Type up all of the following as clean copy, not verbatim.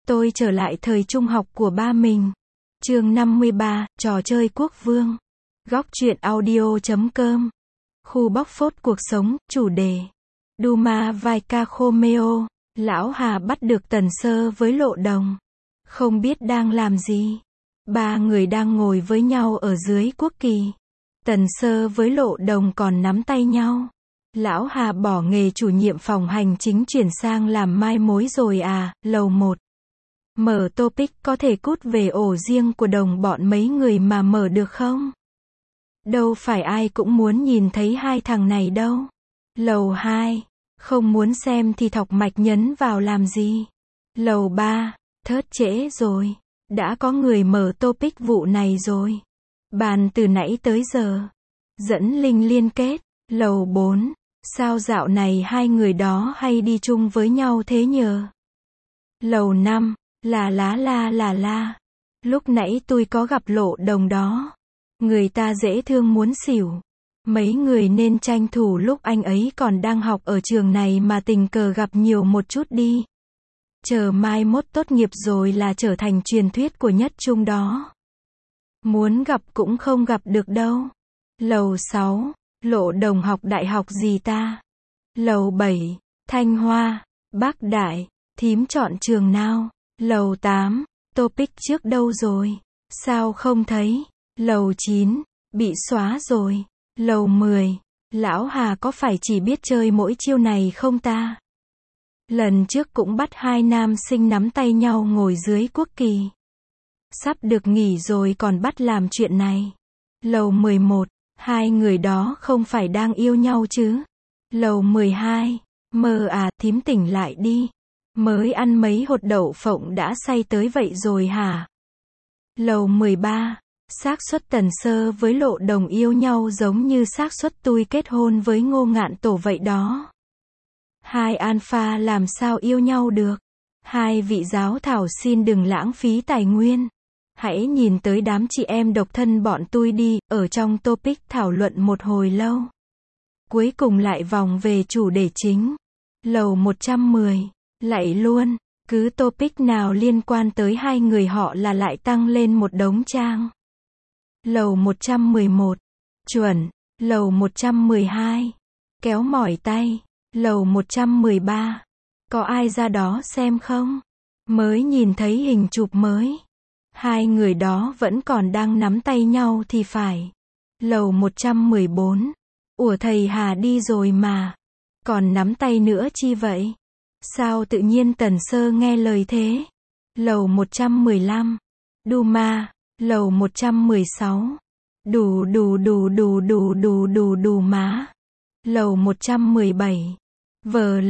Tôi trở lại thời trung học của ba mình. Chương 53, trò chơi quốc vương. Góc truyện audio.com. Khu bóc phốt cuộc sống, chủ đề. Duma Vaika Khomeo. Lão Hà bắt được Tần Sơ với Lộ Đồng. Không biết đang làm gì. Ba người đang ngồi với nhau ở dưới quốc kỳ. Tần Sơ với Lộ Đồng còn nắm tay nhau. Lão Hà bỏ nghề chủ nhiệm phòng hành chính chuyển sang làm mai mối rồi à, lầu 1. Mở topic có thể cút về ổ riêng của đồng bọn mấy người mà mở được không? Đâu phải ai cũng muốn nhìn thấy hai thằng này đâu. Lầu 2. Không muốn xem thì thọc mạch nhấn vào làm gì. Lầu 3. Thớt trễ rồi. Đã có người mở topic vụ này rồi. Bàn từ nãy tới giờ. Dẫn link liên kết. Lầu 4. Sao dạo này hai người đó hay đi chung với nhau thế nhờ? Lầu 5. La. Lúc nãy tôi có gặp Lộ Đồng đó. Người ta dễ thương muốn xỉu. Mấy người nên tranh thủ lúc anh ấy còn đang học ở trường này mà tình cờ gặp nhiều một chút đi. Chờ mai mốt tốt nghiệp rồi là trở thành truyền thuyết của nhất trung đó. Muốn gặp cũng không gặp được đâu. Lầu 6. Lộ Đồng học đại học gì ta? Lầu 7. Thanh Hoa, Bắc Đại, thím chọn trường nào? Lầu 8. Topic trước đâu rồi? Sao không thấy? Lầu 9. Bị xóa rồi. Lầu 10. Lão Hà có phải chỉ biết chơi mỗi chiêu này không ta? Lần trước cũng bắt hai nam sinh nắm tay nhau ngồi dưới quốc kỳ. Sắp được nghỉ rồi còn bắt làm chuyện này. Lầu 11. Hai người đó không phải đang yêu nhau chứ? Lầu 12. Mơ à, thím tỉnh lại đi. Mới ăn mấy hột đậu phộng đã say tới vậy rồi hả? Lầu 13. Xác suất Tần Sơ với Lộ Đồng yêu nhau giống như xác suất tôi kết hôn với Ngô Ngạn Tổ vậy đó. Hai alpha làm sao yêu nhau được? Hai vị giáo thảo xin đừng lãng phí tài nguyên. Hãy nhìn tới đám chị em độc thân bọn tôi đi, ở trong topic thảo luận một hồi lâu. Cuối cùng lại vòng về chủ đề chính. Lầu 110. Lại luôn, cứ topic nào liên quan tới hai người họ là lại tăng lên một đống trang. Lầu 111. Chuẩn. Lầu 112. Kéo mỏi tay. Lầu 113. Có ai ra đó xem không? Mới nhìn thấy hình chụp mới. Hai người đó vẫn còn đang nắm tay nhau thì phải. Lầu 114. Ủa thầy Hà đi rồi mà. Còn nắm tay nữa chi vậy? Sao tự nhiên Tần Sơ nghe lời thế? Lầu 115. Duma. Lầu 116. Đù má. Lầu 117. Vờ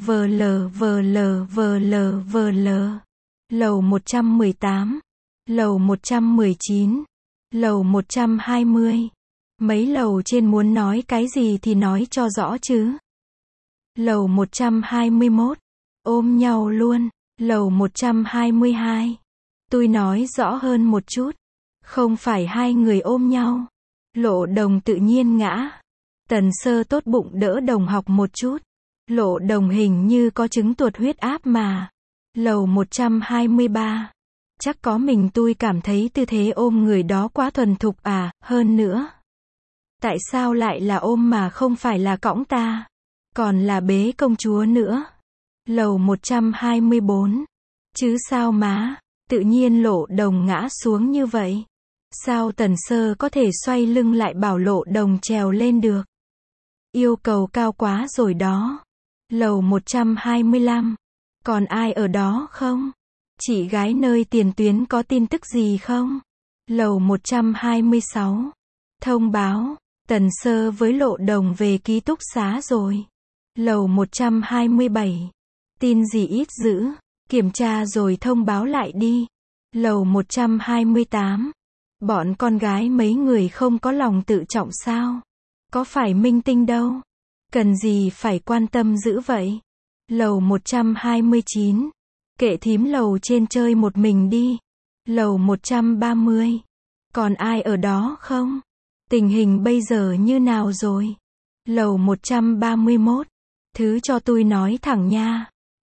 lờ. Lầu 118. Lầu 119. Lầu 120. Mấy lầu trên muốn nói cái gì thì nói cho rõ chứ. Lầu 121. Ôm nhau luôn. Lầu 122. Tôi nói rõ hơn một chút. Không phải hai người ôm nhau. Lộ Đồng tự nhiên ngã. Tần Sơ tốt bụng đỡ đồng học một chút. Lộ Đồng hình như có chứng tuột huyết áp mà. Lầu 123. Chắc có mình tôi cảm thấy tư thế ôm người đó quá thuần thục à, hơn nữa. Tại sao lại là ôm mà không phải là cõng ta? Còn là bế công chúa nữa. Lầu 124. Chứ sao má, tự nhiên Lộ Đồng ngã xuống như vậy. Sao Tần Sơ có thể xoay lưng lại bảo Lộ Đồng trèo lên được? Yêu cầu cao quá rồi đó. Lầu 125. Còn ai ở đó không? Chị gái nơi tiền tuyến có tin tức gì không? Lầu 126. Thông báo, Tần Sơ với Lộ Đồng về ký túc xá rồi. Lầu 127. Tin gì ít dữ, kiểm tra rồi thông báo lại đi. Lầu 128. Bọn con gái mấy người không có lòng tự trọng sao? Có phải minh tinh đâu. Cần gì phải quan tâm dữ vậy? Lầu 129. Kệ thím lầu trên chơi một mình đi. Lầu 130. Còn ai ở đó không? Tình hình bây giờ như nào rồi? Lầu 131. Thứ cho tôi nói thẳng nha.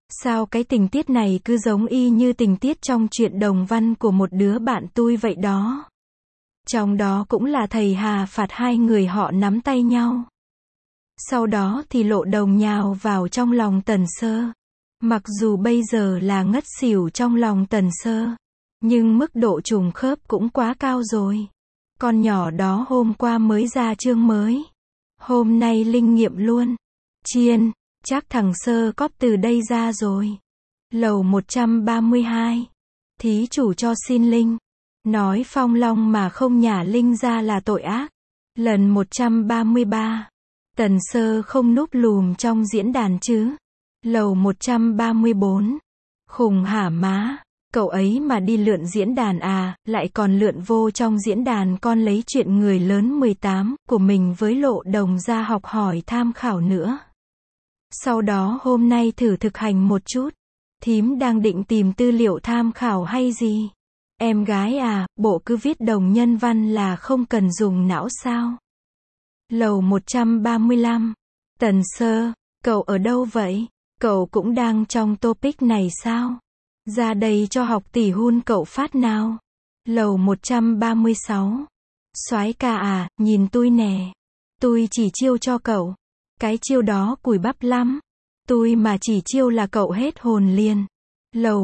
Sao cái tình tiết này cứ giống y như tình tiết trong truyện đồng văn của một đứa bạn tôi vậy đó. Trong đó cũng là thầy Hà phạt hai người họ nắm tay nhau. Sau đó thì Lộ Đồng nhào vào trong lòng Tần Sơ. Mặc dù bây giờ là ngất xỉu trong lòng Tần Sơ, nhưng mức độ trùng khớp cũng quá cao rồi. Con nhỏ đó hôm qua mới ra chương mới. Hôm nay linh nghiệm luôn. Chiên, chắc thằng Sơ cóp từ đây ra rồi. Lầu 132. Thí chủ cho xin linh. Nói Phong Long mà không nhả linh ra là tội ác. Lần 133. Tần Sơ không núp lùm trong diễn đàn chứ. Lầu 134. Khùng hả má. Cậu ấy mà đi lượn diễn đàn à, lại còn lượn vô trong diễn đàn con lấy chuyện người lớn 18 của mình với Lộ Đồng ra học hỏi tham khảo nữa. Sau đó hôm nay thử thực hành một chút. Thím đang định tìm tư liệu tham khảo hay gì? Em gái à, bộ cứ viết đồng nhân văn là không cần dùng não sao? Lầu 135. Tần Sơ, cậu ở đâu vậy? Cậu cũng đang trong topic này sao? Ra đây cho học tỷ hun cậu phát nào. Lầu 136. Soái ca à, nhìn tôi nè. Tôi chỉ chiêu cho cậu. Cái chiêu đó cùi bắp lắm. Tôi mà chỉ chiêu là cậu hết hồn liền. Lầu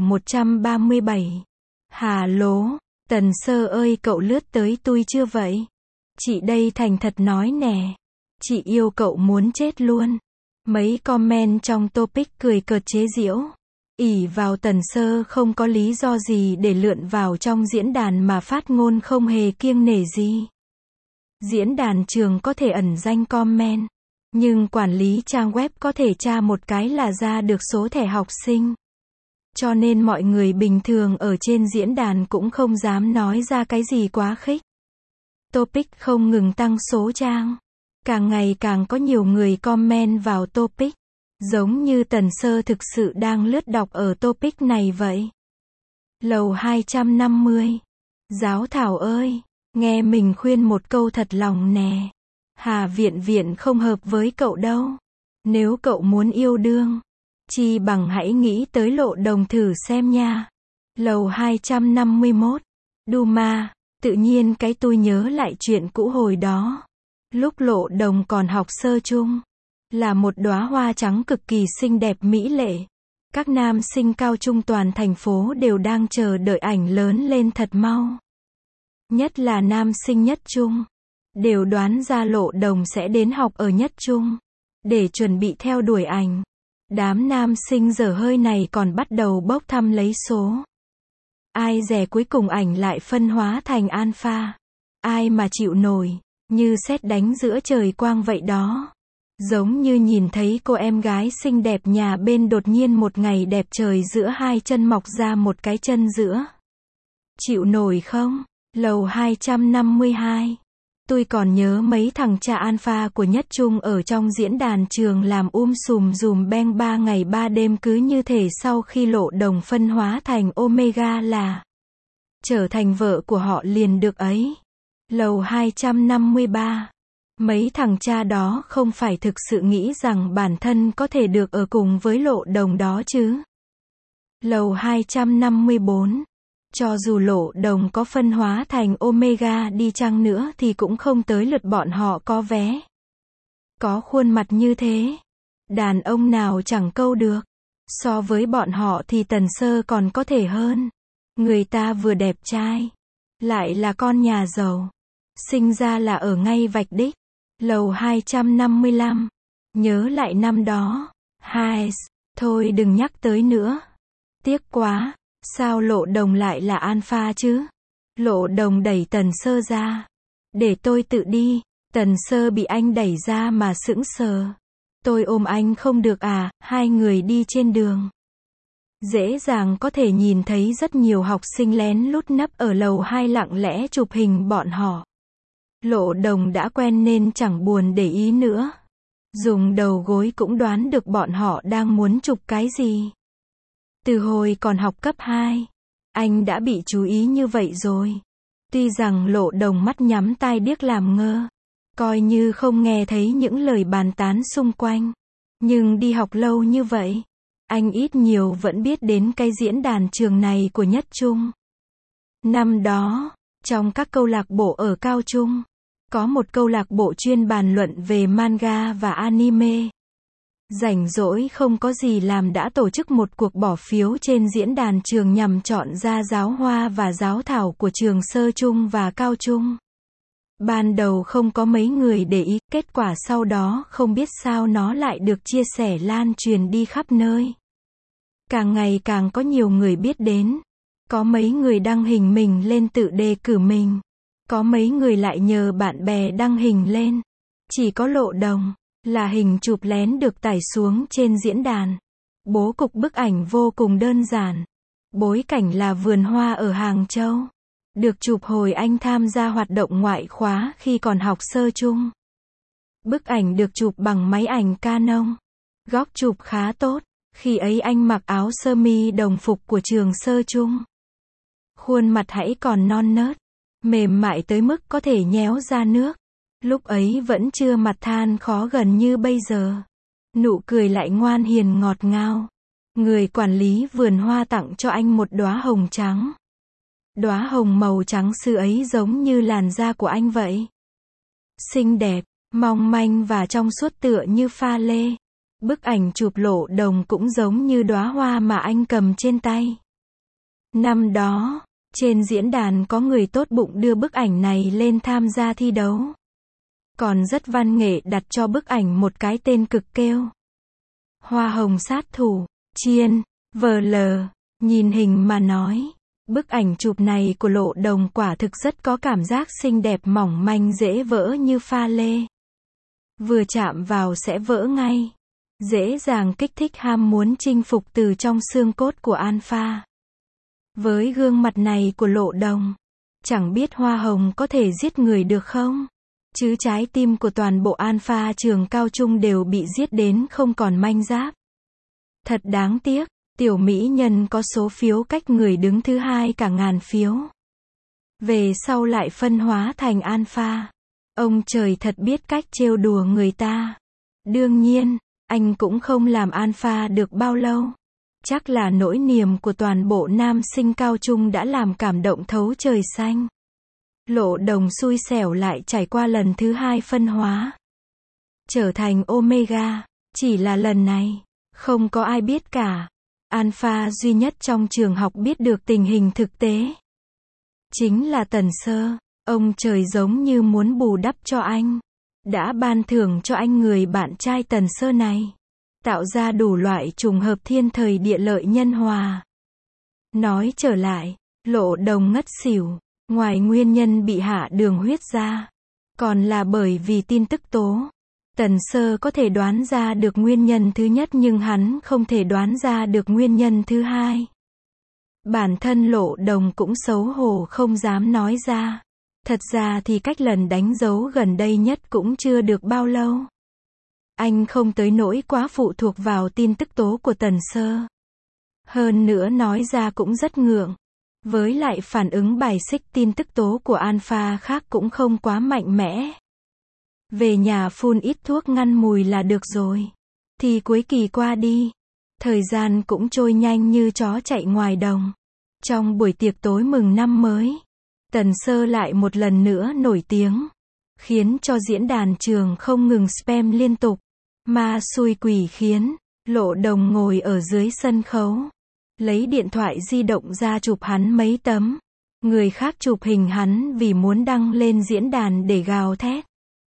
137. Hà lố, Tần Sơ ơi cậu lướt tới tôi chưa vậy? Chị đây thành thật nói nè. Chị yêu cậu muốn chết luôn. Mấy comment trong topic cười cợt chế giễu. Ỷ vào Tần Sơ không có lý do gì để lượn vào trong diễn đàn mà phát ngôn không hề kiêng nể gì. Diễn đàn trường có thể ẩn danh comment, nhưng quản lý trang web có thể tra một cái là ra được số thẻ học sinh. Cho nên mọi người bình thường ở trên diễn đàn cũng không dám nói ra cái gì quá khích. Topic không ngừng tăng số trang. Càng ngày càng có nhiều người comment vào topic. Giống như Tần Sơ thực sự đang lướt đọc ở topic này vậy. Lầu 250. Giáo Thảo ơi, nghe mình khuyên một câu thật lòng nè. Hà Viện Viện không hợp với cậu đâu. Nếu cậu muốn yêu đương, chi bằng hãy nghĩ tới Lộ Đồng thử xem nha. Lầu 251. Duma, tự nhiên cái tôi nhớ lại chuyện cũ hồi đó. Lúc Lộ Đồng còn học sơ chung, là một đóa hoa trắng cực kỳ xinh đẹp mỹ lệ. Các nam sinh cao trung toàn thành phố đều đang chờ đợi ảnh lớn lên thật mau. Nhất là nam sinh nhất trung, đều đoán ra Lộ Đồng sẽ đến học ở nhất trung, để chuẩn bị theo đuổi ảnh. Đám nam sinh dở hơi này còn bắt đầu bốc thăm lấy số. Ai dè cuối cùng ảnh lại phân hóa thành alpha. Ai mà chịu nổi, như sét đánh giữa trời quang vậy đó. Giống như nhìn thấy cô em gái xinh đẹp nhà bên đột nhiên một ngày đẹp trời giữa hai chân mọc ra một cái chân giữa. Chịu nổi không? Lầu 252. Tôi còn nhớ mấy thằng cha alpha của nhất trung ở trong diễn đàn trường làm sùm dùm beng 3 ngày 3 đêm cứ như thể sau khi Lộ Đồng phân hóa thành omega là trở thành vợ của họ liền được ấy. Lầu 253. Mấy thằng cha đó không phải thực sự nghĩ rằng bản thân có thể được ở cùng với Lộ Đồng đó chứ. Lầu 254. Cho dù Lộ Đồng có phân hóa thành omega đi chăng nữa thì cũng không tới lượt bọn họ có vé. Có khuôn mặt như thế, đàn ông nào chẳng câu được. So với bọn họ thì Tần Sơ còn có thể hơn. Người ta vừa đẹp trai, lại là con nhà giàu, sinh ra là ở ngay vạch đích. Lầu 255. Nhớ lại năm đó. Thôi đừng nhắc tới nữa. Tiếc quá. Sao Lộ Đồng lại là alpha chứ? Lộ Đồng đẩy Tần Sơ ra. Để tôi tự đi. Tần Sơ bị anh đẩy ra mà sững sờ. Tôi ôm anh không được à? Hai người đi trên đường. Dễ dàng có thể nhìn thấy rất nhiều học sinh lén lút nấp ở lầu 2 lặng lẽ chụp hình bọn họ. Lộ Đồng đã quen nên chẳng buồn để ý nữa. Dùng đầu gối cũng đoán được bọn họ đang muốn chụp cái gì. Từ hồi còn học cấp 2, anh đã bị chú ý như vậy rồi. Tuy rằng Lộ Đồng mắt nhắm tai điếc làm ngơ, coi như không nghe thấy những lời bàn tán xung quanh. Nhưng đi học lâu như vậy, anh ít nhiều vẫn biết đến cái diễn đàn trường này của Nhất Trung. Năm đó, trong các câu lạc bộ ở Cao Trung, có một câu lạc bộ chuyên bàn luận về manga và anime. Rảnh rỗi không có gì làm đã tổ chức một cuộc bỏ phiếu trên diễn đàn trường nhằm chọn ra giáo hoa và giáo thảo của trường sơ trung và cao trung. Ban đầu không có mấy người để ý, kết quả sau đó không biết sao nó lại được chia sẻ lan truyền đi khắp nơi. Càng ngày càng có nhiều người biết đến. Có mấy người đăng hình mình lên tự đề cử mình. Có mấy người lại nhờ bạn bè đăng hình lên. Chỉ có Lộ Đồng là hình chụp lén được tải xuống trên diễn đàn. Bố cục bức ảnh vô cùng đơn giản. Bối cảnh là vườn hoa ở Hàng Châu. Được chụp hồi anh tham gia hoạt động ngoại khóa khi còn học sơ trung. Bức ảnh được chụp bằng máy ảnh Canon. Góc chụp khá tốt. Khi ấy anh mặc áo sơ mi đồng phục của trường sơ trung. Khuôn mặt hãy còn non nớt, mềm mại tới mức có thể nhéo ra nước. Lúc ấy vẫn chưa mặt than khó gần như bây giờ. Nụ cười lại ngoan hiền ngọt ngào. Người quản lý vườn hoa tặng cho anh một đóa hồng trắng. Đóa hồng màu trắng xưa ấy giống như làn da của anh vậy. Xinh đẹp, mong manh và trong suốt tựa như pha lê. Bức ảnh chụp Lộ Đồng cũng giống như đóa hoa mà anh cầm trên tay. Năm đó, trên diễn đàn có người tốt bụng đưa bức ảnh này lên tham gia thi đấu. Còn rất văn nghệ đặt cho bức ảnh một cái tên cực kêu. Hoa hồng sát thủ, chiên, VL, nhìn hình mà nói. Bức ảnh chụp này của Lộ Đồng quả thực rất có cảm giác xinh đẹp mỏng manh dễ vỡ như pha lê. Vừa chạm vào sẽ vỡ ngay. Dễ dàng kích thích ham muốn chinh phục từ trong xương cốt của Alpha. Với gương mặt này của Lộ Đồng, chẳng biết hoa hồng có thể giết người được không? Chứ trái tim của toàn bộ Alpha trường cao trung đều bị giết đến không còn manh giáp. Thật đáng tiếc, tiểu mỹ nhân có số phiếu cách người đứng thứ hai cả ngàn phiếu. Về sau lại phân hóa thành Alpha. Ông trời thật biết cách trêu đùa người ta. Đương nhiên, anh cũng không làm Alpha được bao lâu. Chắc là nỗi niềm của toàn bộ nam sinh cao trung đã làm cảm động thấu trời xanh. Lộ Đồng xui xẻo lại trải qua lần thứ hai phân hóa. Trở thành Omega. Chỉ là lần này, không có ai biết cả. Alpha duy nhất trong trường học biết được tình hình thực tế. Chính là Tần Sơ. Ông trời giống như muốn bù đắp cho anh. Đã ban thưởng cho anh người bạn trai Tần Sơ này. Tạo ra đủ loại trùng hợp thiên thời địa lợi nhân hòa. Nói trở lại, Lộ Đồng ngất xỉu. Ngoài nguyên nhân bị hạ đường huyết ra, còn là bởi vì tin tức tố. Tần Sơ có thể đoán ra được nguyên nhân thứ nhất nhưng hắn không thể đoán ra được nguyên nhân thứ hai. Bản thân Lộ Đồng cũng xấu hổ không dám nói ra. Thật ra thì cách lần đánh dấu gần đây nhất cũng chưa được bao lâu. Anh không tới nỗi quá phụ thuộc vào tin tức tố của Tần Sơ. Hơn nữa nói ra cũng rất ngượng. Với lại phản ứng bài xích tin tức tố của Alpha khác cũng không quá mạnh mẽ. Về nhà phun ít thuốc ngăn mùi là được rồi. Thì cuối kỳ qua đi. Thời gian cũng trôi nhanh như chó chạy ngoài đồng. Trong buổi tiệc tối mừng năm mới, Tần Sơ lại một lần nữa nổi tiếng. Khiến cho diễn đàn trường không ngừng spam liên tục. Ma xui quỷ khiến. Lộ Đồng ngồi ở dưới sân khấu. Lấy điện thoại di động ra chụp hắn mấy tấm. Người khác chụp hình hắn vì muốn đăng lên diễn đàn để gào thét.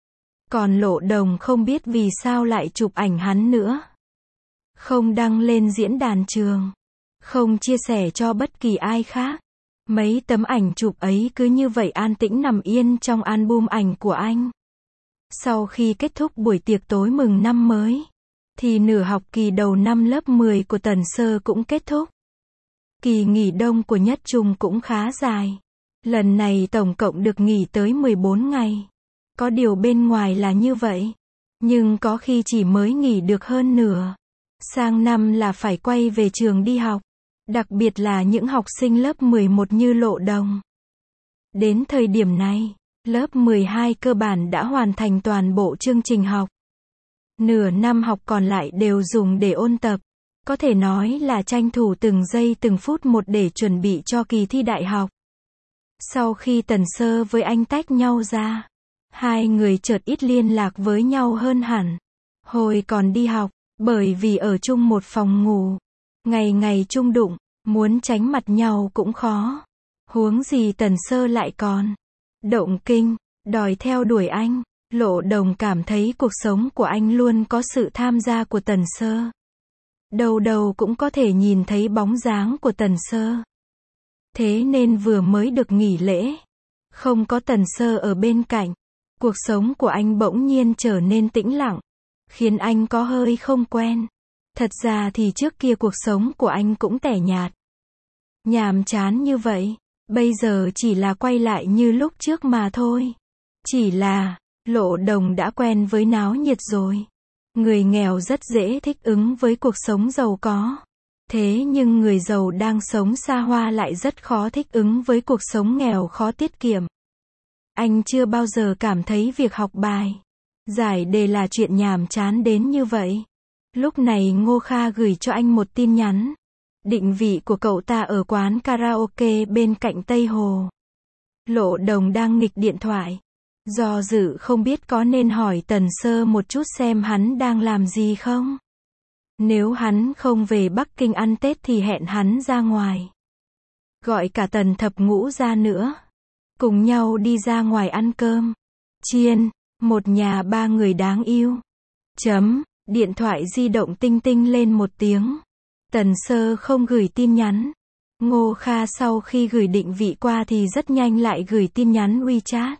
Còn Lộ Đồng không biết vì sao lại chụp ảnh hắn nữa. Không đăng lên diễn đàn trường. Không chia sẻ cho bất kỳ ai khác. Mấy tấm ảnh chụp ấy cứ như vậy an tĩnh nằm yên trong album ảnh của anh. Sau khi kết thúc buổi tiệc tối mừng năm mới, thì nửa học kỳ đầu năm lớp 10 của Tần Sơ cũng kết thúc. Kỳ nghỉ đông của Nhất Trung cũng khá dài. Lần này tổng cộng được nghỉ tới 14 ngày. Có điều bên ngoài là như vậy. Nhưng có khi chỉ mới nghỉ được hơn nửa. Sang năm là phải quay về trường đi học. Đặc biệt là những học sinh lớp 11 như Lộ Đồng. Đến thời điểm này, lớp 12 cơ bản đã hoàn thành toàn bộ chương trình học. Nửa năm học còn lại đều dùng để ôn tập. Có thể nói là tranh thủ từng giây từng phút một để chuẩn bị cho kỳ thi đại học. Sau khi Tần Sơ với anh tách nhau ra, hai người chợt ít liên lạc với nhau hơn hẳn. Hồi còn đi học, bởi vì ở chung một phòng ngủ, ngày ngày chung đụng, muốn tránh mặt nhau cũng khó. Huống gì Tần Sơ lại còn động kinh, đòi theo đuổi anh. Lộ Đồng cảm thấy cuộc sống của anh luôn có sự tham gia của Tần Sơ. Đầu đầu cũng có thể nhìn thấy bóng dáng của Tần Sơ. Thế nên vừa mới được nghỉ lễ, không có Tần Sơ ở bên cạnh, cuộc sống của anh bỗng nhiên trở nên tĩnh lặng, khiến anh có hơi không quen. Thật ra thì trước kia cuộc sống của anh cũng tẻ nhạt, nhàm chán như vậy, bây giờ chỉ là quay lại như lúc trước mà thôi. Chỉ là, Lộ Đồng đã quen với náo nhiệt rồi. Người nghèo rất dễ thích ứng với cuộc sống giàu có. Thế nhưng người giàu đang sống xa hoa lại rất khó thích ứng với cuộc sống nghèo khó tiết kiệm. Anh chưa bao giờ cảm thấy việc học bài, giải đề là chuyện nhàm chán đến như vậy. Lúc này Ngô Kha gửi cho anh một tin nhắn. Định vị của cậu ta ở quán karaoke bên cạnh Tây Hồ. Lộ Đồng đang nghịch điện thoại. Do dự không biết có nên hỏi Tần Sơ một chút xem hắn đang làm gì không. Nếu hắn không về Bắc Kinh ăn Tết thì hẹn hắn ra ngoài. Gọi cả Tần Thập Ngũ ra nữa. Cùng nhau đi ra ngoài ăn cơm. Chiên, một nhà ba người đáng yêu. Điện thoại di động tinh tinh lên một tiếng. Tần Sơ không gửi tin nhắn. Ngô Kha sau khi gửi định vị qua thì rất nhanh lại gửi tin nhắn WeChat.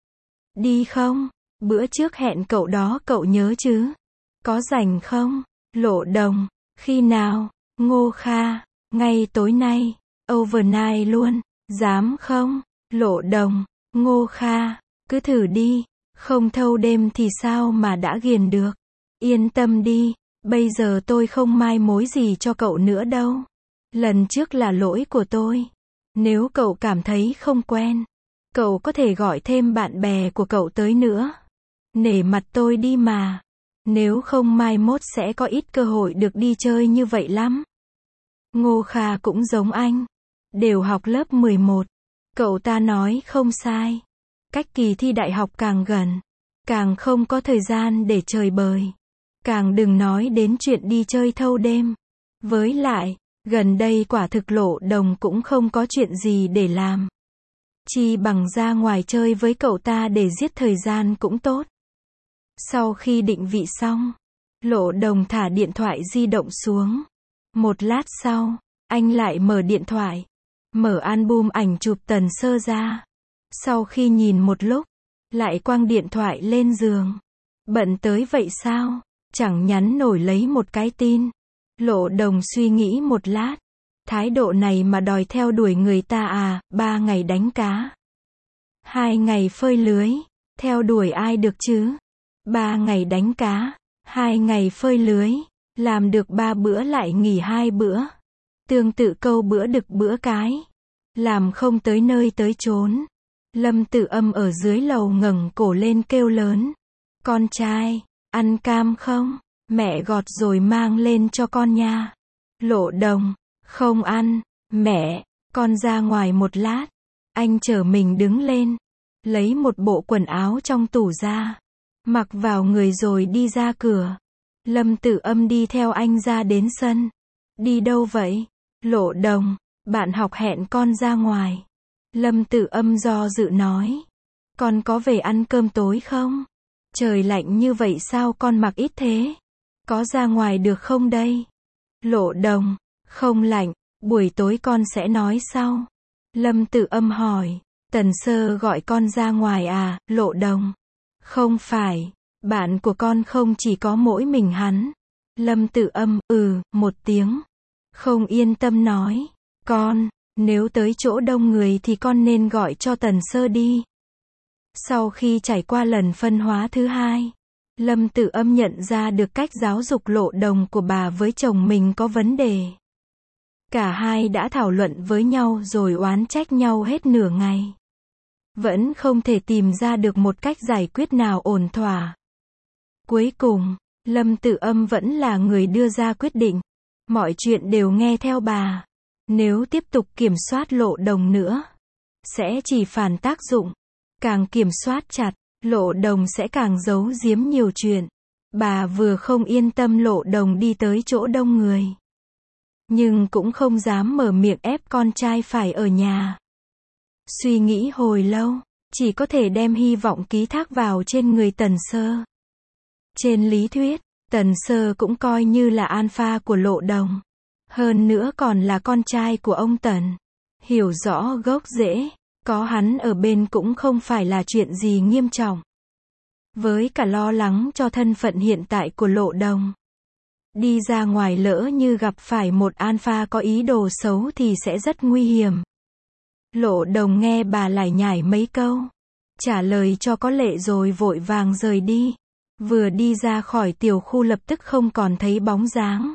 Đi không? Bữa trước hẹn cậu đó cậu nhớ chứ? Có rảnh không? Lộ Đồng, khi nào? Ngô Kha, ngay tối nay, overnight luôn, dám không? Lộ Đồng, Ngô Kha, cứ thử đi, không thâu đêm thì sao mà đã ghiền được. Yên tâm đi, bây giờ tôi không mai mối gì cho cậu nữa đâu. Lần trước là lỗi của tôi. Nếu cậu cảm thấy không quen, cậu có thể gọi thêm bạn bè của cậu tới nữa. Nể mặt tôi đi mà. Nếu không mai mốt sẽ có ít cơ hội được đi chơi như vậy lắm. Ngô Kha cũng giống anh. Đều học lớp 11. Cậu ta nói không sai. Cách kỳ thi đại học càng gần, càng không có thời gian để chơi bời. Càng đừng nói đến chuyện đi chơi thâu đêm. Với lại, gần đây quả thực Lộ Đồng cũng không có chuyện gì để làm. Chi bằng ra ngoài chơi với cậu ta để giết thời gian cũng tốt. Sau khi định vị xong, Lộ Đồng thả điện thoại di động xuống. Một lát sau, anh lại mở điện thoại, mở album ảnh chụp Tần Sơ ra. Sau khi nhìn một lúc, lại quăng điện thoại lên giường. Bận tới vậy sao? Chẳng nhắn nổi lấy một cái tin. Lộ Đồng suy nghĩ một lát. Thái độ này mà đòi theo đuổi người ta à? 3 ngày đánh cá, 2 ngày phơi lưới, theo đuổi ai được chứ? 3 ngày đánh cá, 2 ngày phơi lưới, làm được 3 bữa lại nghỉ 2 bữa. Tương tự câu bữa đực bữa cái, làm không tới nơi tới chốn. Lâm Tử Âm ở dưới lầu ngẩng cổ lên kêu lớn. Con trai, ăn cam không? Mẹ gọt rồi mang lên cho con nha. Lộ Đồng, không ăn. Mẹ, con ra ngoài một lát. Anh chở mình đứng lên, lấy một bộ quần áo trong tủ ra, mặc vào người rồi đi ra cửa. Lâm Tử Âm đi theo anh ra đến sân. Đi đâu vậy? Lộ Đồng, bạn học hẹn con ra ngoài. Lâm Tử Âm do dự nói. Con có về ăn cơm tối không? Trời lạnh như vậy sao con mặc ít thế? Có ra ngoài được không đây? Lộ Đồng, không lạnh, buổi tối con sẽ nói sau. Lâm Tử Âm hỏi. Tần Sơ gọi con ra ngoài à? Lộ Đồng, không phải, bạn của con không chỉ có mỗi mình hắn. Lâm Tử Âm, một tiếng. Không yên tâm nói. Con, nếu tới chỗ đông người thì con nên gọi cho Tần Sơ đi. Sau khi trải qua lần phân hóa thứ 2, Lâm Tử Âm nhận ra được cách giáo dục Lộ Đồng của bà với chồng mình có vấn đề. Cả hai đã thảo luận với nhau rồi oán trách nhau hết nửa ngày. Vẫn không thể tìm ra được một cách giải quyết nào ổn thỏa. Cuối cùng, Lâm Tử Âm vẫn là người đưa ra quyết định. Mọi chuyện đều nghe theo bà. Nếu tiếp tục kiểm soát Lộ Đồng nữa, sẽ chỉ phản tác dụng. Càng kiểm soát chặt, Lộ Đồng sẽ càng giấu giếm nhiều chuyện. Bà vừa không yên tâm Lộ Đồng đi tới chỗ đông người, nhưng cũng không dám mở miệng ép con trai phải ở nhà. Suy nghĩ hồi lâu, chỉ có thể đem hy vọng ký thác vào trên người Tần Sơ. Trên lý thuyết, Tần Sơ cũng coi như là alpha của Lộ Đồng. Hơn nữa còn là con trai của ông Tần. Hiểu rõ gốc rễ, có hắn ở bên cũng không phải là chuyện gì nghiêm trọng. Với cả lo lắng cho thân phận hiện tại của Lộ Đồng. Đi ra ngoài lỡ như gặp phải một alpha có ý đồ xấu thì sẽ rất nguy hiểm. Lộ Đồng nghe bà lải nhải mấy câu, trả lời cho có lệ rồi vội vàng rời đi. Vừa đi ra khỏi tiểu khu lập tức không còn thấy bóng dáng.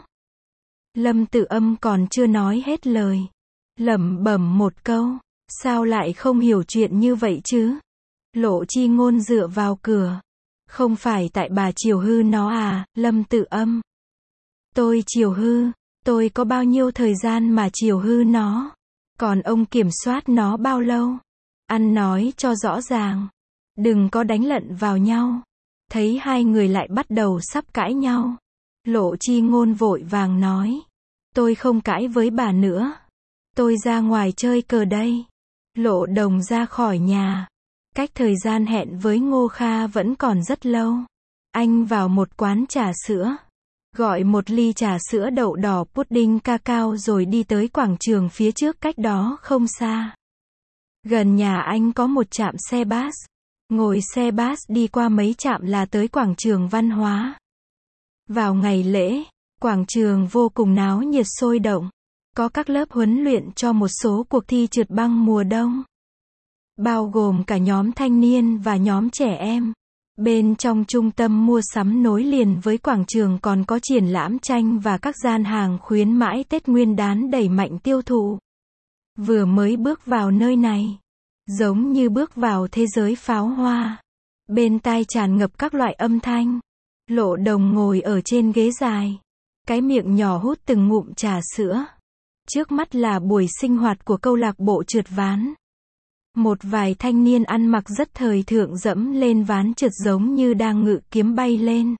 Lâm Tử Âm còn chưa nói hết lời, lẩm bẩm một câu, sao lại không hiểu chuyện như vậy chứ? Lộ Chi Ngôn dựa vào cửa, không phải tại bà chiều hư nó à, Lâm Tử Âm. Tôi chiều hư, tôi có bao nhiêu thời gian mà chiều hư nó? Còn ông kiểm soát nó bao lâu? Ăn nói cho rõ ràng, đừng có đánh lận vào nhau. Thấy hai người lại bắt đầu sắp cãi nhau, Lộ Chi Ngôn vội vàng nói, tôi không cãi với bà nữa, tôi ra ngoài chơi cờ đây. Lộ Đồng ra khỏi nhà, cách thời gian hẹn với Ngô Kha vẫn còn rất lâu. Anh vào một quán trà sữa, gọi một ly trà sữa đậu đỏ pudding cacao rồi đi tới quảng trường phía trước cách đó không xa. Gần nhà anh có một trạm xe bus. Ngồi xe bus đi qua mấy trạm là tới quảng trường văn hóa. Vào ngày lễ, quảng trường vô cùng náo nhiệt sôi động. Có các lớp huấn luyện cho một số cuộc thi trượt băng mùa đông. Bao gồm cả nhóm thanh niên và nhóm trẻ em. Bên trong trung tâm mua sắm nối liền với quảng trường còn có triển lãm tranh và các gian hàng khuyến mãi Tết Nguyên đán đẩy mạnh tiêu thụ. Vừa mới bước vào nơi này, giống như bước vào thế giới pháo hoa. Bên tai tràn ngập các loại âm thanh. Lộ Đồng ngồi ở trên ghế dài, cái miệng nhỏ hút từng ngụm trà sữa. Trước mắt là buổi sinh hoạt của câu lạc bộ trượt ván. Một vài thanh niên ăn mặc rất thời thượng dẫm lên ván trượt giống như đang ngự kiếm bay lên.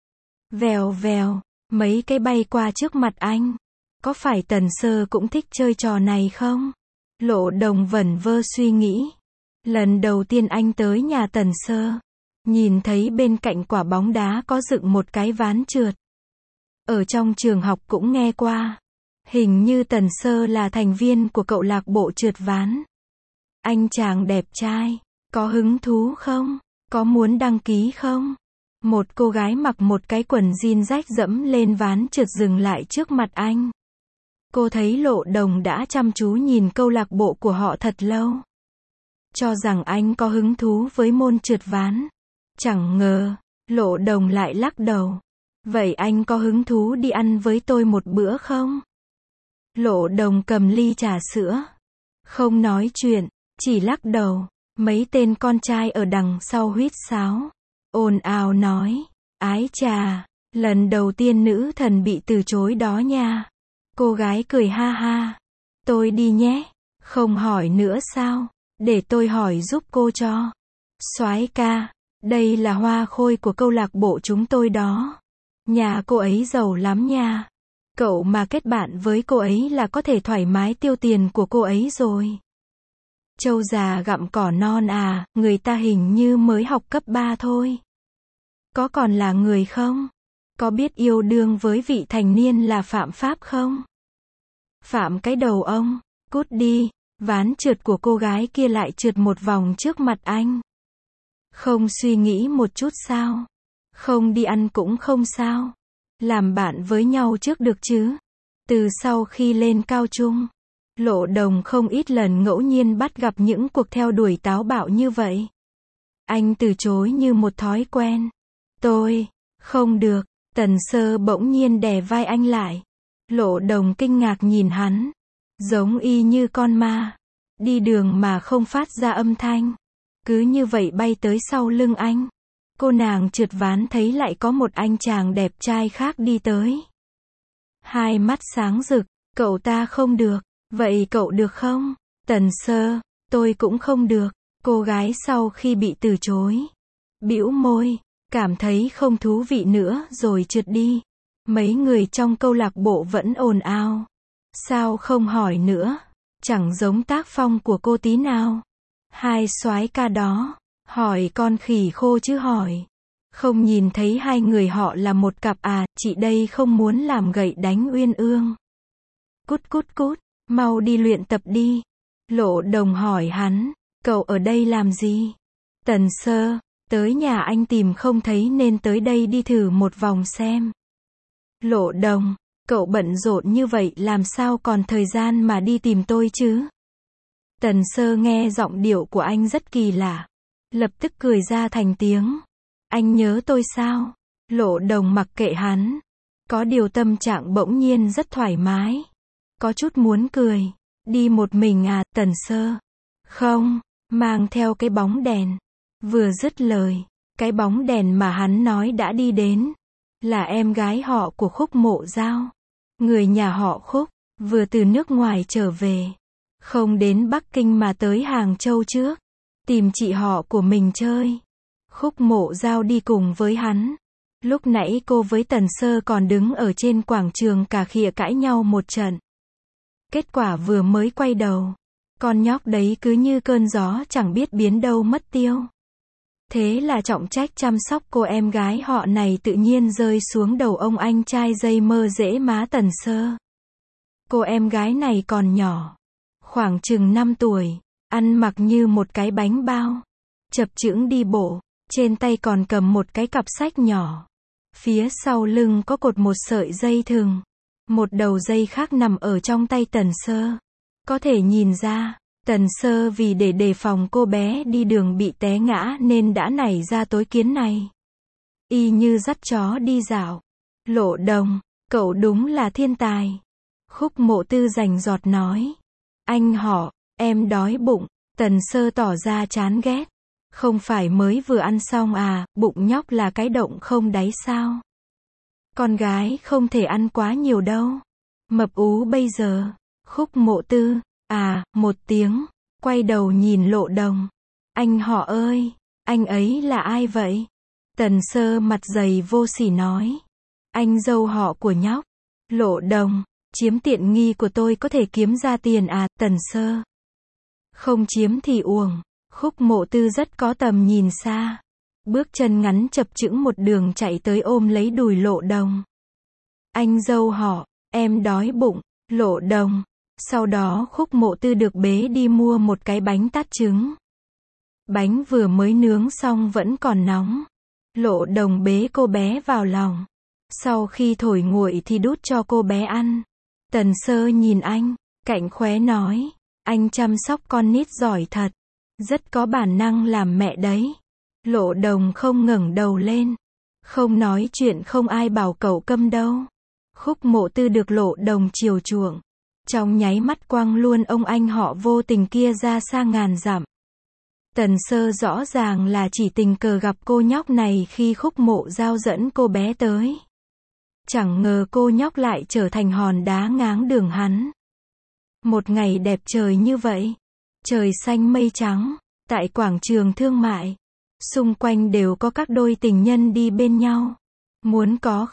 Vèo vèo, mấy cái bay qua trước mặt anh. Có phải Tần Sơ cũng thích chơi trò này không? Lộ Đồng vẩn vơ suy nghĩ. Lần đầu tiên anh tới nhà Tần Sơ, nhìn thấy bên cạnh quả bóng đá có dựng một cái ván trượt. Ở trong trường học cũng nghe qua. Hình như Tần Sơ là thành viên của câu lạc bộ trượt ván. Anh chàng đẹp trai, có hứng thú không? Có muốn đăng ký không? Một cô gái mặc một cái quần jean rách dẫm lên ván trượt dừng lại trước mặt anh. Cô thấy Lộ Đồng đã chăm chú nhìn câu lạc bộ của họ thật lâu. Cho rằng anh có hứng thú với môn trượt ván. Chẳng ngờ, Lộ Đồng lại lắc đầu. Vậy anh có hứng thú đi ăn với tôi một bữa không? Lộ Đồng cầm ly trà sữa. Không nói chuyện, chỉ lắc đầu. Mấy tên con trai ở đằng sau huýt sáo. Ồn ào nói. Ái chà, lần đầu tiên nữ thần bị từ chối đó nha. Cô gái cười ha ha. Tôi đi nhé. Không hỏi nữa sao? Để tôi hỏi giúp cô cho. Soái ca, đây là hoa khôi của câu lạc bộ chúng tôi đó. Nhà cô ấy giàu lắm nha. Cậu mà kết bạn với cô ấy là có thể thoải mái tiêu tiền của cô ấy rồi. Trâu già gặm cỏ non à, người ta hình như mới học cấp 3 thôi. Có còn là người không? Có biết yêu đương với vị thành niên là phạm pháp không? Phạm cái đầu ông, cút đi. Ván trượt của cô gái kia lại trượt một vòng trước mặt anh. Không suy nghĩ một chút sao? Không đi ăn cũng không sao. Làm bạn với nhau trước được chứ. Từ sau khi lên cao trung, Lộ Đồng không ít lần ngẫu nhiên bắt gặp những cuộc theo đuổi táo bạo như vậy. Anh từ chối như một thói quen. Tôi, không được. Tần Sơ bỗng nhiên đè vai anh lại. Lộ Đồng kinh ngạc nhìn hắn. Giống y như con ma. Đi đường mà không phát ra âm thanh. Cứ như vậy bay tới sau lưng anh. Cô nàng trượt ván thấy lại có một anh chàng đẹp trai khác đi tới. Hai mắt sáng rực, cậu ta không được, vậy cậu được không? Tần Sơ, tôi cũng không được. Cô gái sau khi bị từ chối, bĩu môi, cảm thấy không thú vị nữa rồi trượt đi. Mấy người trong câu lạc bộ vẫn ồn ào. Sao không hỏi nữa? Chẳng giống tác phong của cô tí nào. Hai soái ca đó, hỏi con khỉ khô chứ hỏi. Không nhìn thấy hai người họ là một cặp à, chị đây không muốn làm gậy đánh uyên ương. Cút cút cút, mau đi luyện tập đi. Lộ Đồng hỏi hắn, cậu ở đây làm gì? Tần Sơ, tới nhà anh tìm không thấy nên tới đây đi thử một vòng xem. Lộ Đồng, cậu bận rộn như vậy làm sao còn thời gian mà đi tìm tôi chứ? Tần Sơ nghe giọng điệu của anh rất kỳ lạ. Lập tức cười ra thành tiếng. Anh nhớ tôi sao? Lộ Đồng mặc kệ hắn. Có điều tâm trạng bỗng nhiên rất thoải mái. Có chút muốn cười. Đi một mình à, Tần Sơ? Không, mang theo cái bóng đèn. Vừa dứt lời, cái bóng đèn mà hắn nói đã đi đến. Là em gái họ của Khúc Mộ Dao. Người nhà họ Khúc, vừa từ nước ngoài trở về. Không đến Bắc Kinh mà tới Hàng Châu trước. Tìm chị họ của mình chơi. Khúc Mộ Dao đi cùng với hắn. Lúc nãy cô với Tần Sơ còn đứng ở trên quảng trường cà khịa cãi nhau một trận. Kết quả vừa mới quay đầu, con nhóc đấy cứ như cơn gió chẳng biết biến đâu mất tiêu. Thế là trọng trách chăm sóc cô em gái họ này tự nhiên rơi xuống đầu ông anh trai dây mơ rễ má Tần Sơ. Cô em gái này còn nhỏ, khoảng chừng 5 tuổi, ăn mặc như một cái bánh bao, chập chững đi bộ, trên tay còn cầm một cái cặp sách nhỏ. Phía sau lưng có cột một sợi dây thừng, một đầu dây khác nằm ở trong tay Tần Sơ. Có thể nhìn ra, Tần Sơ vì để đề phòng cô bé đi đường bị té ngã nên đã nảy ra tối kiến này. Y như dắt chó đi dạo. Lộ Đồng, cậu đúng là thiên tài. Khúc Mộ Tư rành rọt nói. Anh họ, em đói bụng. Tần Sơ tỏ ra chán ghét. Không phải mới vừa ăn xong à, bụng nhóc là cái động không đáy sao? Con gái không thể ăn quá nhiều đâu. Mập ú bây giờ. Khúc Mộ Tư, à, một tiếng, quay đầu nhìn Lộ Đồng. Anh họ ơi, anh ấy là ai vậy? Tần Sơ mặt dày vô sỉ nói. Anh dâu họ của nhóc. Lộ Đồng, chiếm tiện nghi của tôi có thể kiếm ra tiền à, Tần Sơ? Không chiếm thì uổng. Khúc Mộ Tư rất có tầm nhìn xa. Bước chân ngắn chập chững một đường chạy tới ôm lấy đùi Lộ Đồng. Anh dâu họ, em đói bụng. Lộ Đồng. Sau đó Khúc Mộ Tư được bế đi mua một cái bánh tát trứng. Bánh vừa mới nướng xong vẫn còn nóng. Lộ Đồng bế cô bé vào lòng. Sau khi thổi nguội thì đút cho cô bé ăn. Tần Sơ nhìn anh, cạnh khóe nói. Anh chăm sóc con nít giỏi thật. Rất có bản năng làm mẹ đấy. Lộ Đồng không ngẩng đầu lên. Không nói chuyện, không ai bảo cậu câm đâu. Khúc Mộ Tư được Lộ Đồng chiều chuộng. Trong nháy mắt quăng luôn ông anh họ vô tình kia ra xa ngàn dặm. Tần Sơ rõ ràng là chỉ tình cờ gặp cô nhóc này khi Khúc Mộ Dao dẫn cô bé tới. Chẳng ngờ cô nhóc lại trở thành hòn đá ngáng đường hắn. Một ngày đẹp trời như vậy. Trời xanh mây trắng. Tại quảng trường thương mại. Xung quanh đều có các đôi tình nhân đi bên nhau. Muốn có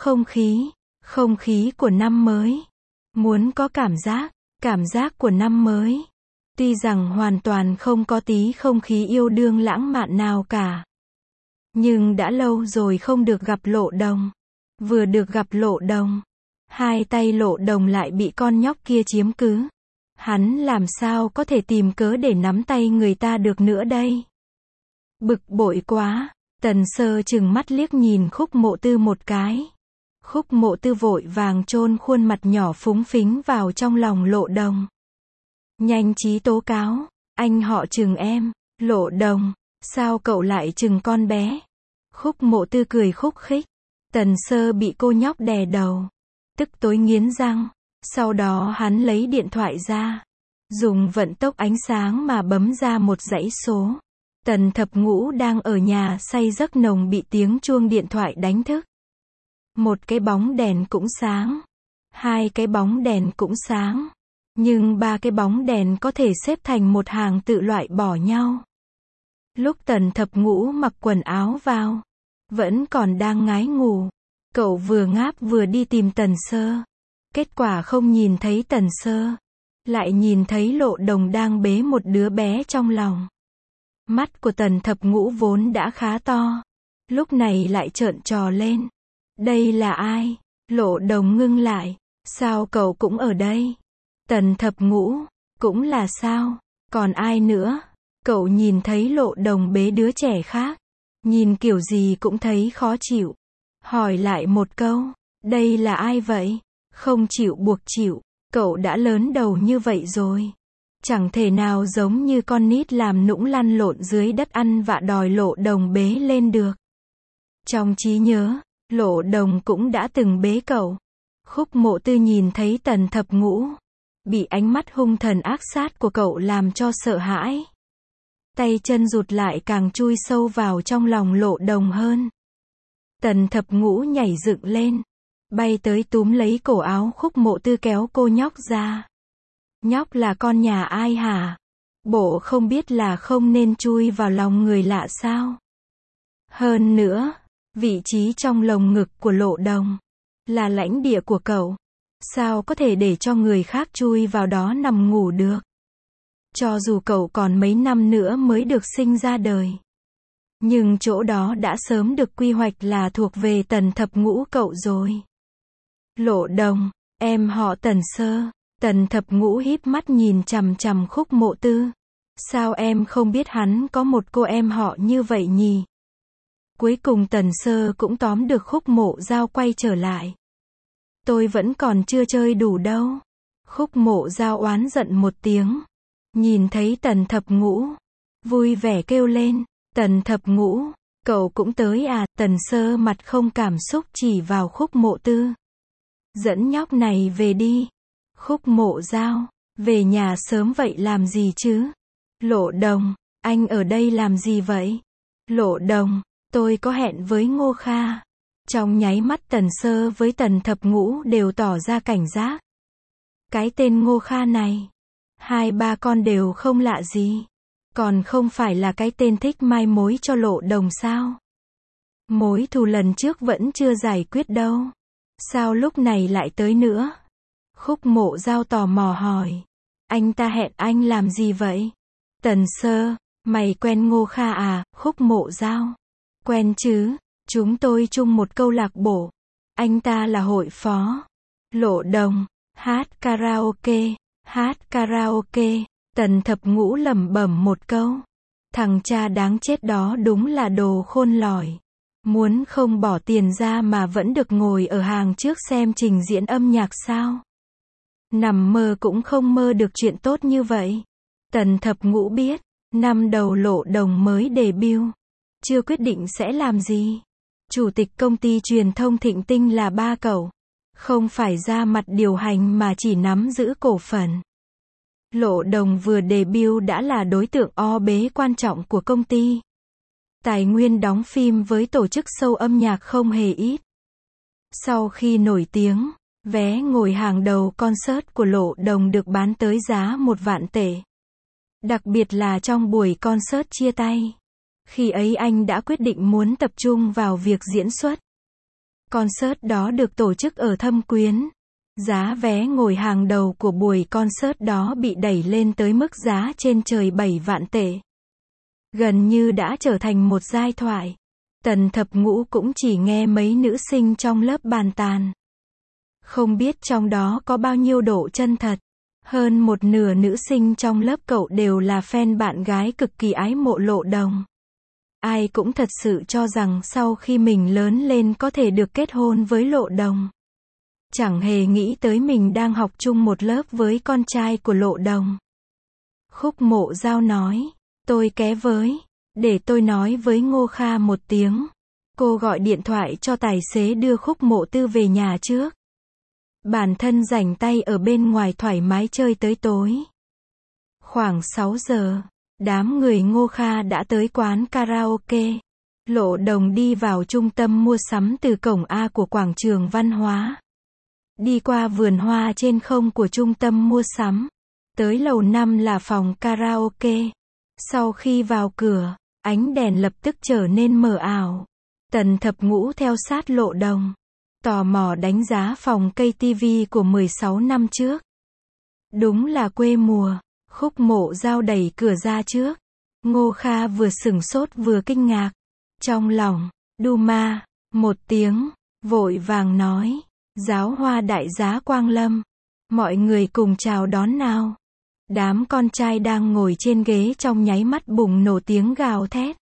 không khí của năm mới. Muốn có cảm giác của năm mới. Tuy rằng hoàn toàn không có tí không khí yêu đương lãng mạn nào cả. Nhưng đã lâu rồi không được gặp Lộ Đồng. Vừa được gặp Lộ Đồng, hai tay Lộ Đồng lại bị con nhóc kia chiếm cứ. Hắn làm sao có thể tìm cớ để nắm tay người ta được nữa đây? Bực bội quá, Tần Sơ trừng mắt liếc nhìn Khúc Mộ Tư một cái. Khúc Mộ Tư vội vàng chôn khuôn mặt nhỏ phúng phính vào trong lòng Lộ Đồng. Nhanh trí tố cáo, anh họ chừng em. Lộ Đồng, sao cậu lại chừng con bé? Khúc Mộ Tư cười khúc khích. Tần Sơ bị cô nhóc đè đầu, tức tối nghiến răng. Sau đó hắn lấy điện thoại ra, dùng vận tốc ánh sáng mà bấm ra một dãy số. Tần Thập Ngũ đang ở nhà say giấc nồng bị tiếng chuông điện thoại đánh thức. Một cái bóng đèn cũng sáng. 2 cái bóng đèn cũng sáng. Nhưng 3 cái bóng đèn có thể xếp thành một hàng tự loại bỏ nhau. Lúc Tần Thập Ngũ mặc quần áo vào, vẫn còn đang ngái ngủ. Cậu vừa ngáp vừa đi tìm Tần Sơ. Kết quả không nhìn thấy Tần Sơ, lại nhìn thấy Lộ Đồng đang bế một đứa bé trong lòng. Mắt của Tần Thập Ngũ vốn đã khá to, lúc này lại trợn trò lên. Đây là ai? Lộ Đồng ngưng lại. Sao cậu cũng ở đây? Tần Thập Ngũ, cũng là sao? Còn ai nữa? Cậu nhìn thấy Lộ Đồng bế đứa trẻ khác, nhìn kiểu gì cũng thấy khó chịu. Hỏi lại một câu, đây là ai vậy? Không chịu buộc chịu, cậu đã lớn đầu như vậy rồi. Chẳng thể nào giống như con nít làm nũng lăn lộn dưới đất ăn vạ đòi Lộ Đồng bế lên được. Trong trí nhớ, Lộ Đồng cũng đã từng bế cậu. Khúc Mộ Tư nhìn thấy Tần Thập Ngũ, bị ánh mắt hung thần ác sát của cậu làm cho sợ hãi. Tay chân rụt lại càng chui sâu vào trong lòng Lộ Đồng hơn. Tần Thập Ngũ nhảy dựng lên, bay tới túm lấy cổ áo Khúc Mộ Tư kéo cô nhóc ra. Nhóc là con nhà ai hả? Bộ không biết là không nên chui vào lòng người lạ sao? Hơn nữa, vị trí trong lồng ngực của Lộ Đồng là lãnh địa của cậu. Sao có thể để cho người khác chui vào đó nằm ngủ được? Cho dù cậu còn mấy năm nữa mới được sinh ra đời, nhưng chỗ đó đã sớm được quy hoạch là thuộc về Tần Thập Ngũ cậu rồi. Lộ Đồng, em họ Tần Sơ. Tần Thập Ngũ híp mắt nhìn chằm chằm Khúc Mộ Tư. Sao em không biết hắn có một cô em họ như vậy nhỉ? Cuối cùng Tần Sơ cũng tóm được Khúc Mộ Giao quay trở lại. Tôi vẫn còn chưa chơi đủ đâu. Khúc Mộ Giao oán giận một tiếng. Nhìn thấy Tần Thập Ngũ, vui vẻ kêu lên. Tần Thập Ngũ, cậu cũng tới à? Tần Sơ mặt không cảm xúc chỉ vào Khúc Mộ Tư. Dẫn nhóc này về đi. Khúc Mộ Giao, về nhà sớm vậy làm gì chứ? Lộ Đồng, anh ở đây làm gì vậy? Lộ Đồng, tôi có hẹn với Ngô Kha. Trong nháy mắt Tần Sơ với Tần Thập Ngũ đều tỏ ra cảnh giác. Cái tên Ngô Kha này, 2-3 con đều không lạ gì. Còn không phải là cái tên thích mai mối cho Lộ Đồng sao? Mối thù lần trước vẫn chưa giải quyết đâu. Sao lúc này lại tới nữa? Khúc Mộ Giao tò mò hỏi. Anh ta hẹn anh làm gì vậy? Tần Sơ, mày quen Ngô Kha à? Khúc Mộ Giao. Quen chứ, chúng tôi chung một câu lạc bộ. Anh ta là hội phó. Lộ Đồng, hát karaoke, hát karaoke. Tần Thập Ngũ lẩm bẩm một câu. Thằng cha đáng chết đó đúng là đồ khôn lỏi. Muốn không bỏ tiền ra mà vẫn được ngồi ở hàng trước xem trình diễn âm nhạc sao? Nằm mơ cũng không mơ được chuyện tốt như vậy. Tần Thập Ngũ biết, năm đầu Lộ Đồng mới debut, chưa quyết định sẽ làm gì. Chủ tịch công ty truyền thông Thịnh Tinh là ba cậu, không phải ra mặt điều hành mà chỉ nắm giữ cổ phần. Lộ Đồng vừa debut đã là đối tượng o bế quan trọng của công ty. Tài nguyên đóng phim với tổ chức show âm nhạc không hề ít. Sau khi nổi tiếng, vé ngồi hàng đầu concert của Lộ Đồng được bán tới giá 1 vạn tệ. Đặc biệt là trong buổi concert chia tay. Khi ấy anh đã quyết định muốn tập trung vào việc diễn xuất. Concert đó được tổ chức ở Thâm Quyến. Giá vé ngồi hàng đầu của buổi concert đó bị đẩy lên tới mức giá trên trời 7 vạn tệ. Gần như đã trở thành một giai thoại. Tần Thập Ngũ cũng chỉ nghe mấy nữ sinh trong lớp bàn tán. Không biết trong đó có bao nhiêu độ chân thật. Hơn một nửa nữ sinh trong lớp cậu đều là fan bạn gái cực kỳ ái mộ Lộ Đồng. Ai cũng thật sự cho rằng sau khi mình lớn lên có thể được kết hôn với Lộ Đồng. Chẳng hề nghĩ tới mình đang học chung một lớp với con trai của Lộ Đồng. Khúc Mộ Giao nói, tôi ké với, để tôi nói với Ngô Kha một tiếng. Cô gọi điện thoại cho tài xế đưa Khúc Mộ Tư về nhà trước. Bản thân rảnh tay ở bên ngoài thoải mái chơi tới tối. Khoảng 6 giờ, đám người Ngô Kha đã tới quán karaoke. Lộ Đồng đi vào trung tâm mua sắm từ cổng A của quảng trường văn hóa. đi qua vườn hoa trên không của trung tâm mua sắm. Tới lầu 5 là phòng karaoke. Sau khi vào cửa, ánh đèn lập tức trở nên mờ ảo. Tần Thập Ngũ theo sát Lộ Đồng, tò mò đánh giá phòng cây tivi của 16 năm trước. Đúng là quê mùa. Khúc Mộ Dao đẩy cửa ra trước. Ngô Kha vừa sửng sốt vừa kinh ngạc. Trong lòng, đu ma, một tiếng, vội vàng nói, giáo hoa đại giá Quang Lâm. Mọi người cùng chào đón nào. Đám con trai đang ngồi trên ghế trong nháy mắt bùng nổ tiếng gào thét.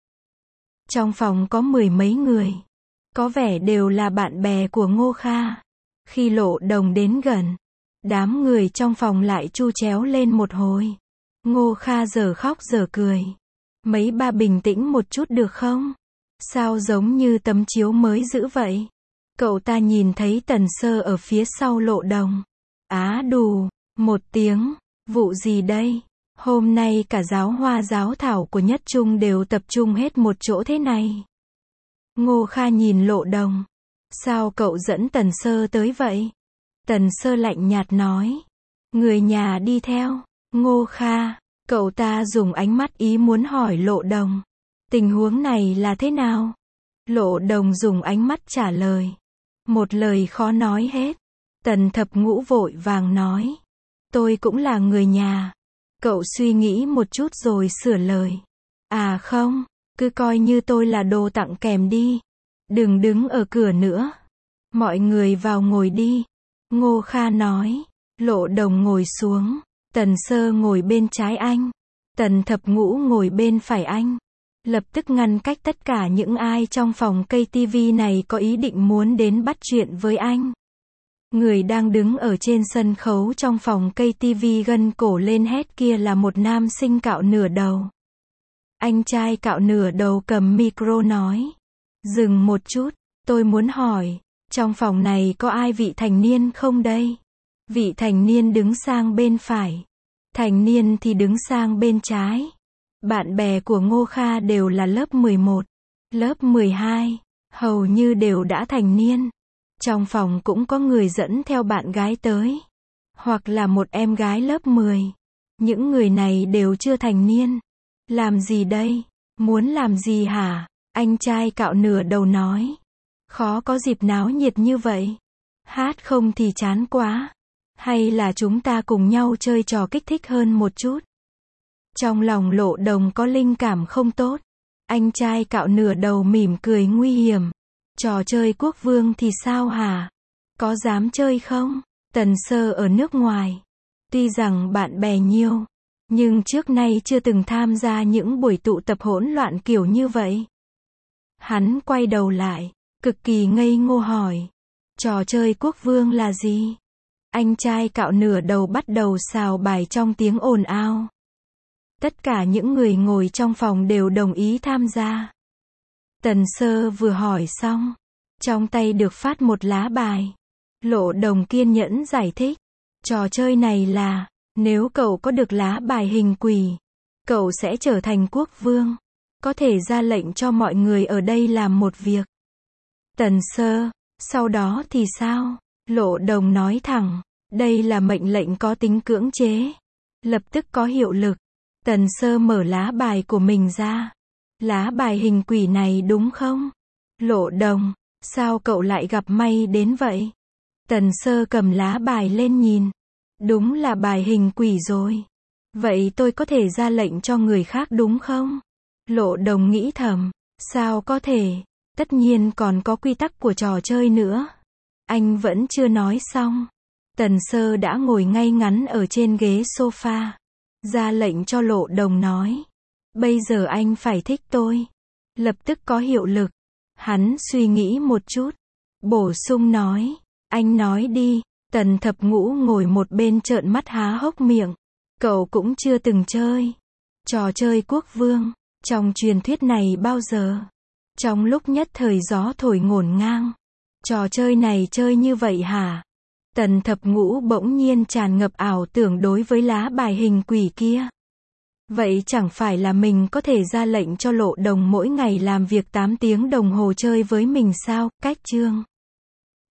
Trong phòng có 10 mấy người. Có vẻ đều là bạn bè của Ngô Kha. Khi Lộ Đồng đến gần, đám người trong phòng lại chu chéo lên một hồi. Ngô Kha giờ khóc giờ cười. Mấy ba bình tĩnh một chút được không? Sao giống như tấm chiếu mới giữ vậy? Cậu ta nhìn thấy Tần Sơ ở phía sau Lộ Đồng. Á đù, một tiếng, vụ gì đây? Hôm nay cả giáo hoa giáo thảo của Nhất Trung đều tập trung hết một chỗ thế này. Ngô Kha nhìn Lộ Đồng. Sao cậu dẫn Tần Sơ tới vậy? Tần Sơ lạnh nhạt nói. Người nhà đi theo. Ngô Kha, cậu ta dùng ánh mắt ý muốn hỏi Lộ Đồng. Tình huống này là thế nào? Lộ Đồng dùng ánh mắt trả lời. Một lời khó nói hết. Tần Thập Ngũ vội vàng nói. Tôi cũng là người nhà. Cậu suy nghĩ một chút rồi sửa lời. À không, cứ coi như tôi là đồ tặng kèm đi. Đừng đứng ở cửa nữa. Mọi người vào ngồi đi. Ngô Kha nói. Lộ Đồng ngồi xuống. Tần Sơ ngồi bên trái anh. Tần Thập Ngũ ngồi bên phải anh. Lập tức ngăn cách tất cả những ai trong phòng cây tivi này có ý định muốn đến bắt chuyện với anh. Người đang đứng ở trên sân khấu trong phòng cây tivi gân cổ lên hét kia là một nam sinh cạo nửa đầu. Anh trai cạo nửa đầu cầm micro nói. Dừng một chút, tôi muốn hỏi, trong phòng này có ai vị thành niên không đây? Vị thành niên đứng sang bên phải. Thành niên thì đứng sang bên trái. Bạn bè của Ngô Kha đều là lớp 11, lớp 12, hầu như đều đã thành niên. Trong phòng cũng có người dẫn theo bạn gái tới. Hoặc là một em gái lớp 10. Những người này đều chưa thành niên. Làm gì đây? Muốn làm gì hả? Anh trai cạo nửa đầu nói. Khó có dịp náo nhiệt như vậy. Hát không thì chán quá. Hay là chúng ta cùng nhau chơi trò kích thích hơn một chút? Trong lòng Lộ Đồng có linh cảm không tốt. Anh trai cạo nửa đầu mỉm cười nguy hiểm. Trò chơi quốc vương thì sao hả? Có dám chơi không? Tần Sơ ở nước ngoài. Tuy rằng bạn bè nhiều, nhưng trước nay chưa từng tham gia những buổi tụ tập hỗn loạn kiểu như vậy. Hắn quay đầu lại, cực kỳ ngây ngô hỏi. Trò chơi quốc vương là gì? Anh trai cạo nửa đầu bắt đầu xào bài trong tiếng ồn ào. Tất cả những người ngồi trong phòng đều đồng ý tham gia. Tần Sơ vừa hỏi xong, trong tay được phát một lá bài. Lộ Đồng kiên nhẫn giải thích. Trò chơi này là, nếu cậu có được lá bài hình quỷ, cậu sẽ trở thành quốc vương. Có thể ra lệnh cho mọi người ở đây làm một việc. Tần Sơ, sau đó thì sao? Lộ Đồng nói thẳng, đây là mệnh lệnh có tính cưỡng chế. Lập tức có hiệu lực. Tần Sơ mở lá bài của mình ra. Lá bài hình quỷ này đúng không? Lộ Đồng, sao cậu lại gặp may đến vậy? Tần Sơ cầm lá bài lên nhìn. Đúng là bài hình quỷ rồi. Vậy tôi có thể ra lệnh cho người khác đúng không? Lộ Đồng nghĩ thầm, sao có thể? Tất nhiên còn có quy tắc của trò chơi nữa. Anh vẫn chưa nói xong. Tần Sơ đã ngồi ngay ngắn ở trên ghế sofa. Ra lệnh cho Lộ Đồng nói. Bây giờ anh phải thích tôi. Lập tức có hiệu lực. Hắn suy nghĩ một chút. Bổ sung nói. Anh nói đi. Tần Thập Ngũ ngồi một bên trợn mắt há hốc miệng. Cậu cũng chưa từng chơi trò chơi quốc vương trong truyền thuyết này bao giờ. Trong lúc nhất thời gió thổi ngổn ngang. Trò chơi này chơi như vậy hả? Tần Thập Ngũ bỗng nhiên tràn ngập ảo tưởng đối với lá bài hình quỷ kia. Vậy chẳng phải là mình có thể ra lệnh cho Lộ Đồng mỗi ngày làm việc 8 tiếng đồng hồ chơi với mình sao? Cách chương